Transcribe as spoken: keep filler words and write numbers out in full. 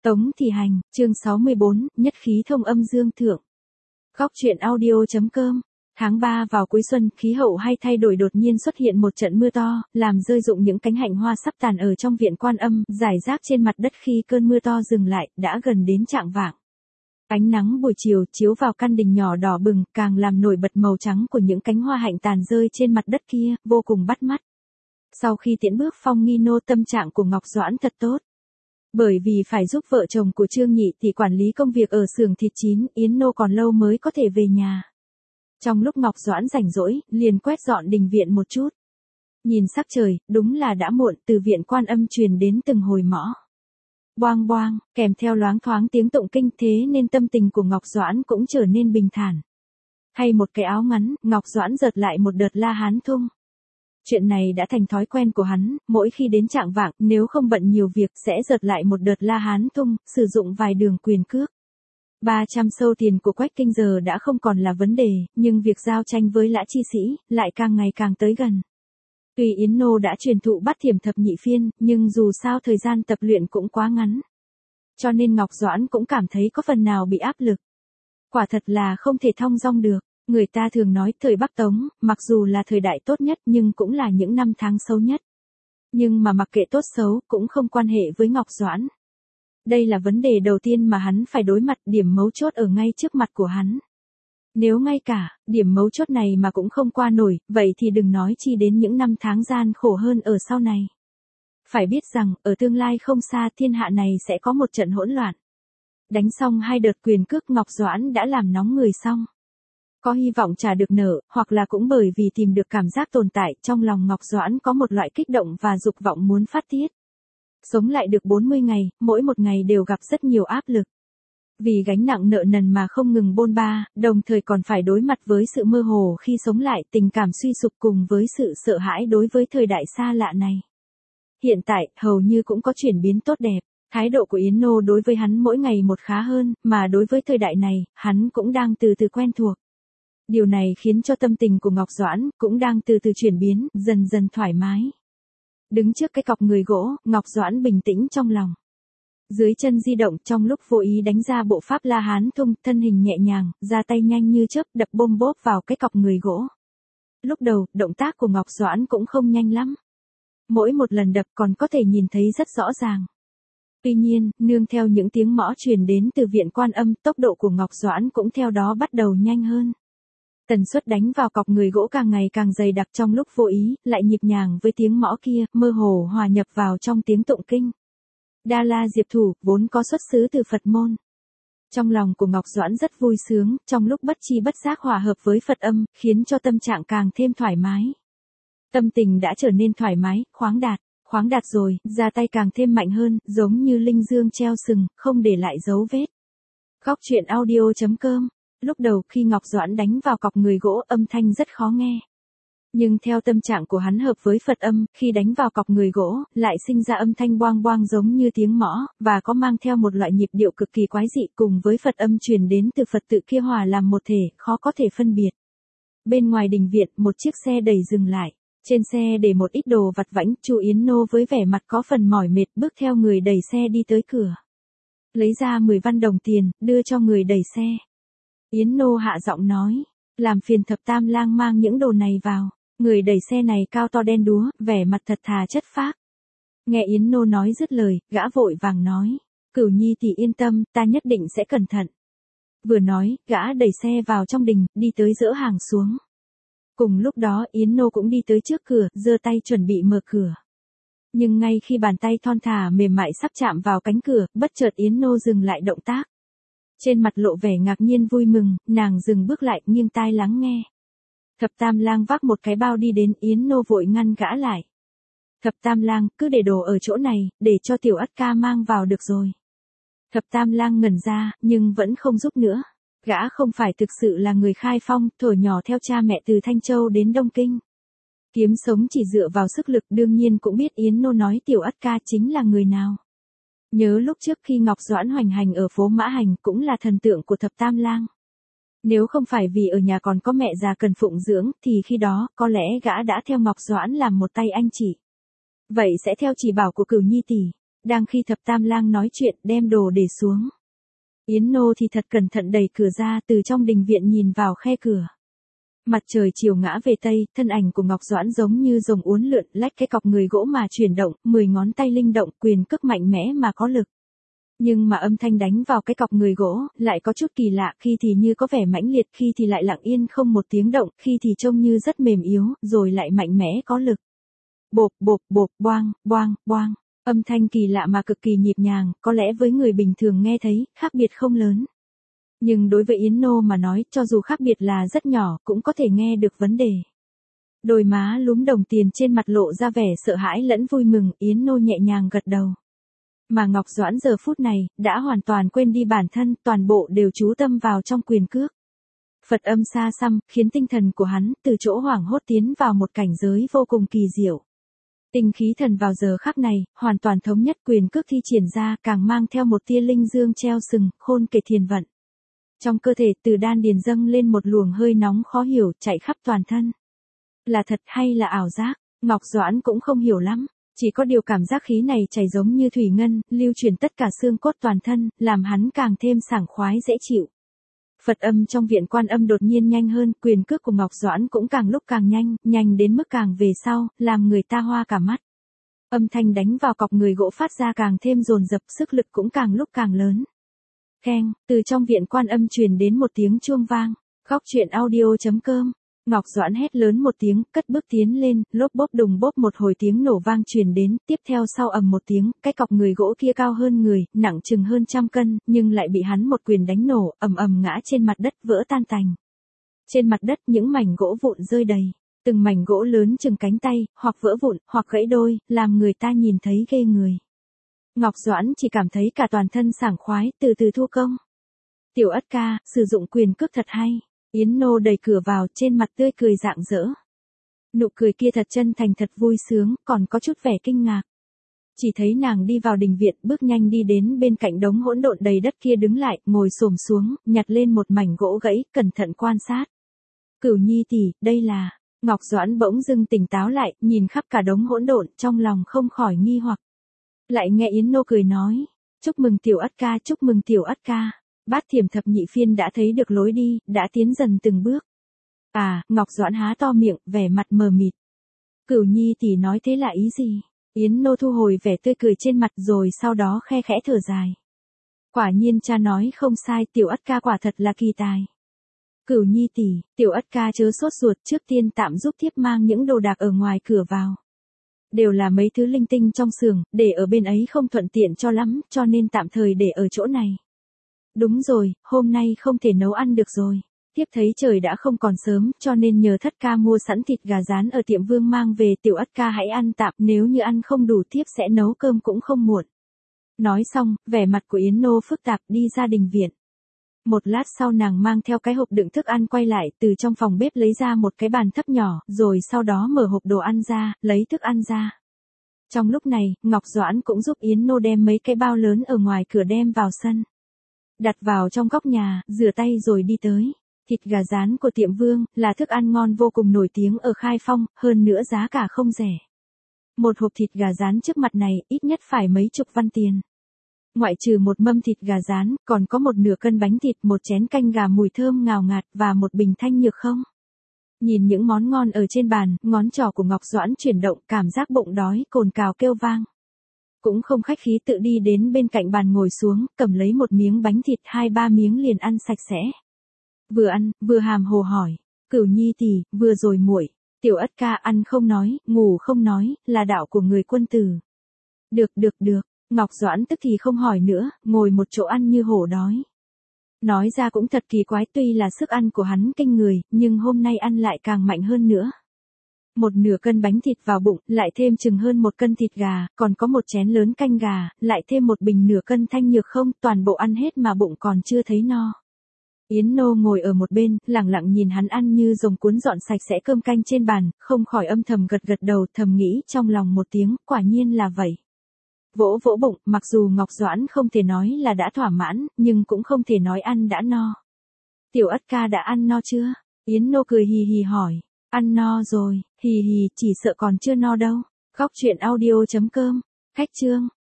Tống Thị Hành, chương sáu mươi bốn, nhất khí thông âm dương thượng. Góc truyện audio.com. Tháng ba vào cuối xuân, khí hậu hay thay đổi đột nhiên xuất hiện một trận mưa to, làm rơi rụng những cánh hạnh hoa sắp tàn ở trong viện Quan Âm, rải rác trên mặt đất. Khi cơn mưa to dừng lại, đã gần đến chạng vạng. Ánh nắng buổi chiều chiếu vào căn đình nhỏ đỏ bừng, càng làm nổi bật màu trắng của những cánh hoa hạnh tàn rơi trên mặt đất kia, vô cùng bắt mắt. Sau khi tiễn bước Phong Nghi Nô, tâm trạng của Ngọc Doãn thật tốt. Bởi vì phải giúp vợ chồng của Trương Nhị thì quản lý công việc ở xưởng thịt chín, Yến Nô còn lâu mới có thể về nhà. Trong lúc Ngọc Doãn rảnh rỗi, liền quét dọn đình viện một chút. Nhìn sắc trời, đúng là đã muộn, từ viện Quan Âm truyền đến từng hồi mõ. Boang boang, kèm theo loáng thoáng tiếng tụng kinh, thế nên tâm tình của Ngọc Doãn cũng trở nên bình thản. Thay một cái áo ngắn, Ngọc Doãn giật lại một đợt La Hán thung. Chuyện này đã thành thói quen của hắn, mỗi khi đến chạng vạng, nếu không bận nhiều việc sẽ giật lại một đợt La Hán thung, sử dụng vài đường quyền cước. ba trăm sâu tiền của Quách Kinh giờ đã không còn là vấn đề, nhưng việc giao tranh với Lã Chi Sĩ lại càng ngày càng tới gần. Tuy Yến Nô đã truyền thụ Bát Thiểm Thập Nhị Phiên, nhưng dù sao thời gian tập luyện cũng quá ngắn. Cho nên Ngọc Doãn cũng cảm thấy có phần nào bị áp lực. Quả thật là không thể thong dong được. Người ta thường nói thời Bắc Tống, mặc dù là thời đại tốt nhất nhưng cũng là những năm tháng xấu nhất. Nhưng mà mặc kệ tốt xấu, cũng không quan hệ với Ngọc Doãn. Đây là vấn đề đầu tiên mà hắn phải đối mặt, điểm mấu chốt ở ngay trước mặt của hắn. Nếu ngay cả, điểm mấu chốt này mà cũng không qua nổi, vậy thì đừng nói chi đến những năm tháng gian khổ hơn ở sau này. Phải biết rằng, ở tương lai không xa thiên hạ này sẽ có một trận hỗn loạn. Đánh xong hai đợt quyền cước, Ngọc Doãn đã làm nóng người xong. Có hy vọng trả được nợ, hoặc là cũng bởi vì tìm được cảm giác tồn tại, trong lòng Ngọc Doãn có một loại kích động và dục vọng muốn phát tiết. Sống lại được bốn mươi ngày, mỗi một ngày đều gặp rất nhiều áp lực. Vì gánh nặng nợ nần mà không ngừng bôn ba, đồng thời còn phải đối mặt với sự mơ hồ khi sống lại, tình cảm suy sụp cùng với sự sợ hãi đối với thời đại xa lạ này. Hiện tại, hầu như cũng có chuyển biến tốt đẹp. Thái độ của Yến Nô đối với hắn mỗi ngày một khá hơn, mà đối với thời đại này, hắn cũng đang từ từ quen thuộc. Điều này khiến cho tâm tình của Ngọc Doãn cũng đang từ từ chuyển biến, dần dần thoải mái. Đứng trước cái cọc người gỗ, Ngọc Doãn bình tĩnh trong lòng. Dưới chân di động, trong lúc vô ý đánh ra bộ pháp La Hán thung, thân hình nhẹ nhàng, ra tay nhanh như chớp, đập bôm bốp vào cái cọc người gỗ. Lúc đầu, động tác của Ngọc Doãn cũng không nhanh lắm. Mỗi một lần đập còn có thể nhìn thấy rất rõ ràng. Tuy nhiên, nương theo những tiếng mõ truyền đến từ viện Quan Âm, tốc độ của Ngọc Doãn cũng theo đó bắt đầu nhanh hơn. Tần suất đánh vào cọc người gỗ càng ngày càng dày đặc, trong lúc vô ý, lại nhịp nhàng với tiếng mõ kia, mơ hồ hòa nhập vào trong tiếng tụng kinh. Đa La Diệp Thủ, vốn có xuất xứ từ Phật môn. Trong lòng của Ngọc Doãn rất vui sướng, trong lúc bất chi bất giác hòa hợp với Phật âm, khiến cho tâm trạng càng thêm thoải mái. Tâm tình đã trở nên thoải mái, khoáng đạt, khoáng đạt rồi, ra tay càng thêm mạnh hơn, giống như linh dương treo sừng, không để lại dấu vết. Góc truyện audio.com. Lúc đầu khi Ngọc Doãn đánh vào cọc người gỗ, âm thanh rất khó nghe. Nhưng theo tâm trạng của hắn hợp với Phật âm, khi đánh vào cọc người gỗ, lại sinh ra âm thanh boang boang giống như tiếng mõ, và có mang theo một loại nhịp điệu cực kỳ quái dị, cùng với Phật âm truyền đến từ Phật tự kia hòa làm một thể, khó có thể phân biệt. Bên ngoài đình viện, một chiếc xe đẩy dừng lại. Trên xe để một ít đồ vặt vãnh, chu Yến Nô với vẻ mặt có phần mỏi mệt bước theo người đẩy xe đi tới cửa. Lấy ra mười văn đồng tiền, đưa cho người đẩy xe. Yến Nô hạ giọng nói, làm phiền Thập Tam Lang mang những đồ này vào. Người đẩy xe này cao to đen đúa, vẻ mặt thật thà chất phác. Nghe Yến Nô nói dứt lời, gã vội vàng nói, Cửu Nhi tỷ yên tâm, ta nhất định sẽ cẩn thận. Vừa nói, gã đẩy xe vào trong đình, đi tới dỡ hàng xuống. Cùng lúc đó, Yến Nô cũng đi tới trước cửa, giơ tay chuẩn bị mở cửa. Nhưng ngay khi bàn tay thon thả mềm mại sắp chạm vào cánh cửa, bất chợt Yến Nô dừng lại động tác. Trên mặt lộ vẻ ngạc nhiên vui mừng, nàng dừng bước lại, nghiêng tai lắng nghe. Thập Tam Lang vác một cái bao đi đến, Yến Nô vội ngăn gã lại. Thập Tam Lang, cứ để đồ ở chỗ này, để cho Tiểu Ất ca mang vào được rồi. Thập Tam Lang ngẩn ra, nhưng vẫn không giúp nữa. Gã không phải thực sự là người Khai Phong, thuở nhỏ theo cha mẹ từ Thanh Châu đến Đông Kinh. Kiếm sống chỉ dựa vào sức lực, đương nhiên cũng biết Yến Nô nói Tiểu Ất ca chính là người nào. Nhớ lúc trước khi Ngọc Doãn hoành hành ở phố Mã Hành cũng là thần tượng của Thập Tam Lang. Nếu không phải vì ở nhà còn có mẹ già cần phụng dưỡng, thì khi đó, có lẽ gã đã theo Ngọc Doãn làm một tay anh chị. Vậy sẽ theo chỉ bảo của Cửu Nhi tỷ. Đang khi thập tam lang nói chuyện đem đồ để xuống. Yến Nô thì thật cẩn thận đẩy cửa ra từ trong đình viện nhìn vào khe cửa. Mặt trời chiều ngã về tây, thân ảnh của Ngọc Doãn giống như rồng uốn lượn lách cái cọc người gỗ mà chuyển động, mười ngón tay linh động, quyền cước mạnh mẽ mà có lực. Nhưng mà âm thanh đánh vào cái cọc người gỗ, lại có chút kỳ lạ, khi thì như có vẻ mãnh liệt, khi thì lại lặng yên không một tiếng động, khi thì trông như rất mềm yếu, rồi lại mạnh mẽ có lực. Bộp bộp bộp, boang, boang, boang. Âm thanh kỳ lạ mà cực kỳ nhịp nhàng, có lẽ với người bình thường nghe thấy, khác biệt không lớn. Nhưng đối với Yến Nô mà nói, cho dù khác biệt là rất nhỏ, cũng có thể nghe được vấn đề. Đôi má lúm đồng tiền trên mặt lộ ra vẻ sợ hãi lẫn vui mừng, Yến Nô nhẹ nhàng gật đầu. Mà Ngọc Doãn giờ phút này, đã hoàn toàn quên đi bản thân, toàn bộ đều chú tâm vào trong quyền cước. Phật âm xa xăm, khiến tinh thần của hắn, từ chỗ hoảng hốt tiến vào một cảnh giới vô cùng kỳ diệu. Tinh khí thần vào giờ khắc này, hoàn toàn thống nhất, quyền cước thi triển ra, càng mang theo một tia linh dương treo sừng, khôn kể thiền vận. Trong cơ thể từ đan điền dâng lên một luồng hơi nóng khó hiểu, chạy khắp toàn thân. Là thật hay là ảo giác, Ngọc Doãn cũng không hiểu lắm. Chỉ có điều cảm giác khí này chảy giống như thủy ngân, lưu chuyển tất cả xương cốt toàn thân, làm hắn càng thêm sảng khoái dễ chịu. Phật âm trong viện Quan Âm đột nhiên nhanh hơn, quyền cước của Ngọc Doãn cũng càng lúc càng nhanh, nhanh đến mức càng về sau, làm người ta hoa cả mắt. Âm thanh đánh vào cọc người gỗ phát ra càng thêm dồn dập, sức lực cũng càng lúc càng lớn. Keng, từ trong viện Quan Âm truyền đến một tiếng chuông vang. Góc truyện audio chấm com. Ngọc Doãn hét lớn một tiếng, cất bước tiến lên, lốp bốp đùng bốp một hồi tiếng nổ vang truyền đến, tiếp theo sau ầm một tiếng, cái cọc người gỗ kia cao hơn người, nặng chừng hơn trăm cân, nhưng lại bị hắn một quyền đánh nổ, ầm ầm ngã trên mặt đất vỡ tan tành. Trên mặt đất những mảnh gỗ vụn rơi đầy, từng mảnh gỗ lớn chừng cánh tay, hoặc vỡ vụn, hoặc gãy đôi, làm người ta nhìn thấy ghê người. Ngọc Doãn chỉ cảm thấy cả toàn thân sảng khoái, từ từ thu công. Tiểu Ất ca, sử dụng quyền cước thật hay. Yến Nô đẩy cửa vào, trên mặt tươi cười rạng rỡ. Nụ cười kia thật chân thành thật vui sướng, còn có chút vẻ kinh ngạc. Chỉ thấy nàng đi vào đình viện, bước nhanh đi đến bên cạnh đống hỗn độn đầy đất kia đứng lại, ngồi xổm xuống, nhặt lên một mảnh gỗ gãy, cẩn thận quan sát. Cửu Nhi tỷ, đây là... Ngọc Doãn bỗng dưng tỉnh táo lại, nhìn khắp cả đống hỗn độn, trong lòng không khỏi nghi hoặc. Lại nghe Yến Nô cười nói, chúc mừng Tiểu Ất ca, chúc mừng Tiểu Ất ca. Bát Thiểm thập nhị phiên đã thấy được lối đi, đã tiến dần từng bước. À, Ngọc Doãn há to miệng, vẻ mặt mờ mịt. Cửu Nhi tỷ nói thế là ý gì? Yến Nô thu hồi vẻ tươi cười trên mặt rồi sau đó khe khẽ thở dài. Quả nhiên cha nói không sai, Tiểu Ất ca quả thật là kỳ tài. Cửu Nhi tỷ, Tiểu Ất ca chớ sốt ruột, trước tiên tạm giúp thiếp mang những đồ đạc ở ngoài cửa vào. Đều là mấy thứ linh tinh trong xưởng, để ở bên ấy không thuận tiện cho lắm, cho nên tạm thời để ở chỗ này. Đúng rồi, hôm nay không thể nấu ăn được rồi. Tiếp thấy trời đã không còn sớm, cho nên nhờ thất ca mua sẵn thịt gà rán ở tiệm Vương mang về, Tiểu Ất ca hãy ăn tạm, nếu như ăn không đủ tiếp sẽ nấu cơm cũng không muộn. Nói xong, vẻ mặt của Yến Nô phức tạp đi ra đình viện. Một lát sau nàng mang theo cái hộp đựng thức ăn quay lại, từ trong phòng bếp lấy ra một cái bàn thấp nhỏ, rồi sau đó mở hộp đồ ăn ra, lấy thức ăn ra. Trong lúc này, Ngọc Doãn cũng giúp Yến Nô đem mấy cái bao lớn ở ngoài cửa đem vào sân. Đặt vào trong góc nhà, rửa tay rồi đi tới. Thịt gà rán của tiệm Vương, là thức ăn ngon vô cùng nổi tiếng ở Khai Phong, hơn nữa giá cả không rẻ. Một hộp thịt gà rán trước mặt này, ít nhất phải mấy chục văn tiền. Ngoại trừ một mâm thịt gà rán, còn có một nửa cân bánh thịt, một chén canh gà mùi thơm ngào ngạt, và một bình thanh nhược không. Nhìn những món ngon ở trên bàn, ngón trỏ của Ngọc Doãn chuyển động, cảm giác bụng đói, cồn cào kêu vang. Cũng không khách khí tự đi đến bên cạnh bàn ngồi xuống, cầm lấy một miếng bánh thịt, hai ba miếng liền ăn sạch sẽ. Vừa ăn, vừa hàm hồ hỏi, Cửu Nhi tỷ, vừa rồi muội, Tiểu Ất ca ăn không nói, ngủ không nói, là đạo của người quân tử. Được được được, Ngọc Doãn tức thì không hỏi nữa, ngồi một chỗ ăn như hổ đói. Nói ra cũng thật kỳ quái, tuy là sức ăn của hắn kinh người, nhưng hôm nay ăn lại càng mạnh hơn nữa. Một nửa cân bánh thịt vào bụng, lại thêm chừng hơn một cân thịt gà, còn có một chén lớn canh gà, lại thêm một bình nửa cân thanh nhược không, toàn bộ ăn hết mà bụng còn chưa thấy no. Yến Nô ngồi ở một bên, lặng lặng nhìn hắn ăn như rồng cuốn dọn sạch sẽ cơm canh trên bàn, không khỏi âm thầm gật gật đầu, thầm nghĩ trong lòng một tiếng, quả nhiên là vậy. Vỗ vỗ bụng, mặc dù Ngọc Doãn không thể nói là đã thỏa mãn, nhưng cũng không thể nói ăn đã no. Tiểu Ất ca đã ăn no chưa? Yến Nô cười hì hì hỏi. Ăn no rồi, hì hì, chỉ sợ còn chưa no đâu. Góc truyện audio chấm com. Khách chương.